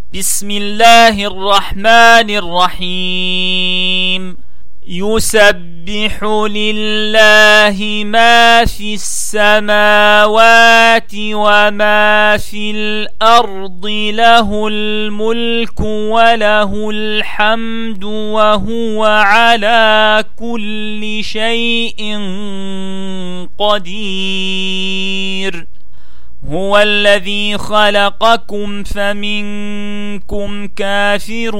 بسم الله الرحمن الرحيم. يسبح لله ما في السماوات وما في الأرض، له الملك وله الحمد وهو على كل شيء قدير. هو الذي خلقكم فمنكم كافر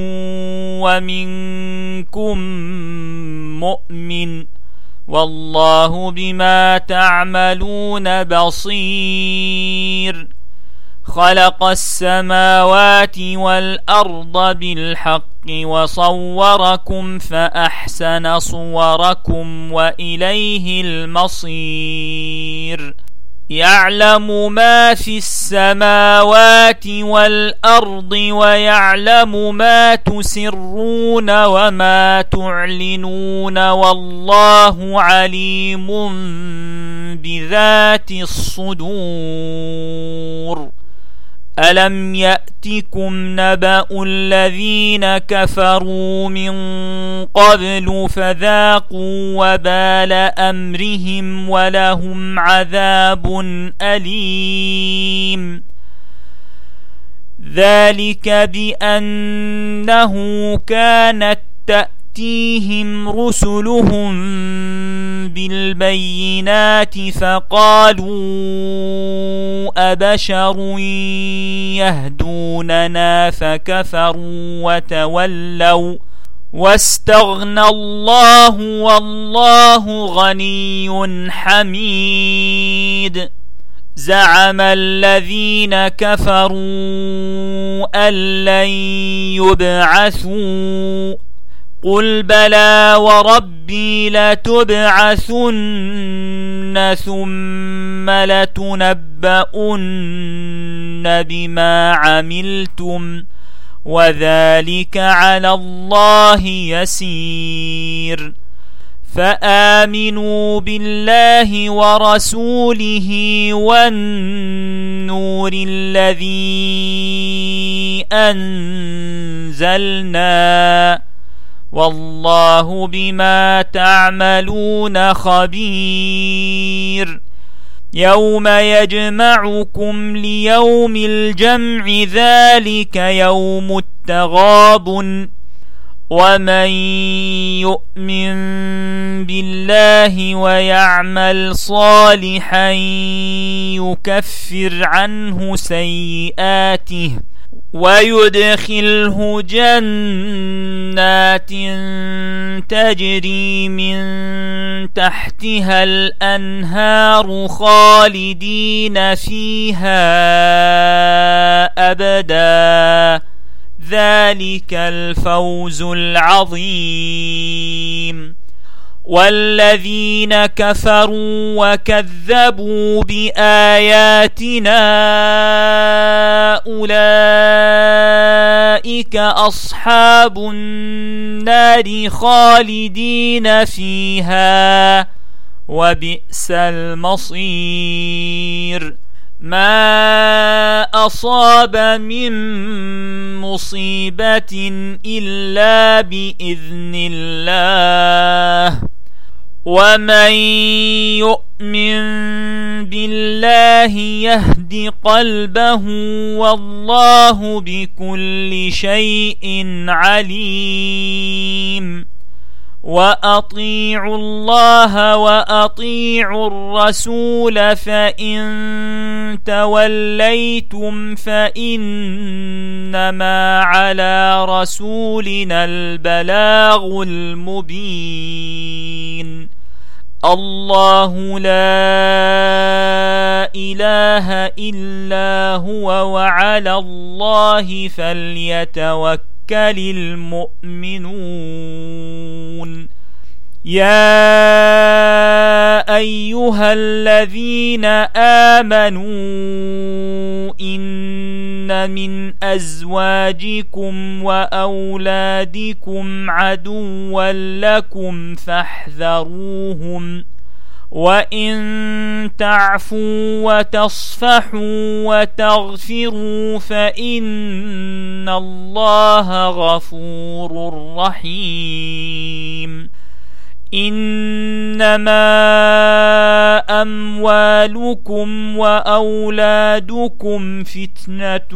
ومنكم مؤمن، والله بما تعملون بصير. خلق السماوات والأرض بالحق وصوركم فأحسن صوركم وإليه المصير. يعلم ما في السماوات والأرض ويعلم ما تسرون وما تعلنون، والله عليم بذات الصدور. ألم يأتكم نبأ الذين كفروا من قبل فذاقوا وبال أمرهم ولهم عذاب أليم. ذلك بأنه كانت تأتيهم رسلهم بالبينات فقالوا أبشر يهدوننا فكفروا وتولوا واستغنى الله والله غني حميد. زعم الذين كفروا أن لن يبعثوا، قل بلى وربي لتبعثن ثم لتنبؤن بما عملتم وذلك على الله يسير. فآمنوا بالله ورسوله والنور الذي أنزلنا، والله بما تعملون خبير. يوم يجمعكم ليوم الجمع، ذلك يوم التغابن. ومن يؤمن بالله ويعمل صالحا يكفر عنه سيئاته ويدخله جنات تجري من تحتها الأنهار خالدين فيها أبدا، ذلك الفوز العظيم. والذين كفروا وكذبوا بآياتنا أولئك أصحاب النار خالدين فيها وبئس المصير. ما أصاب من مصيبة إلا بإذن الله، ومن يؤمن بالله يهد قلبه، والله بكل شيء عليم. وأطيعوا الله وأطيعوا الرسول، فإن توليتم فإنما على رسولنا البلاغ المبين. الله لا إله إلا هو وعلى الله فليتوكل المؤمنون. يا أيها الذين آمنوا إن من أزواجكم وأولادكم عدوا لكم فاحذروهم وإن تعفوا وتصفحوا وتغفروا فإن الله غفور رحيم. إنما أموالكم وأولادكم فتنة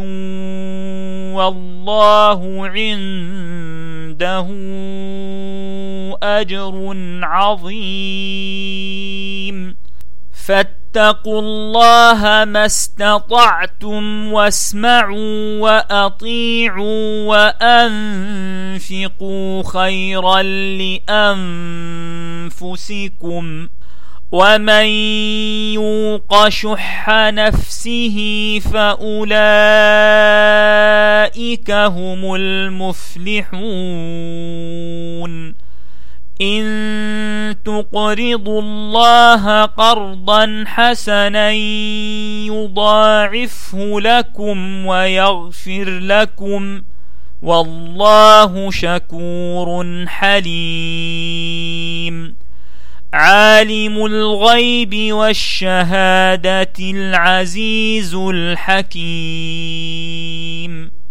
والله عنده أجر عظيم. فاتقوا الله ما استطعتم واسمعوا وأطيعوا وأنفقوا خيرا لأنفسكم ومن يوق شح نفسه فأولئك هم المفلحون. إن تقرضوا الله قرضا حسنا يضاعفه لكم ويغفر لكم والله شكور حليم. عالم الغيب والشهادة العزيز الحكيم.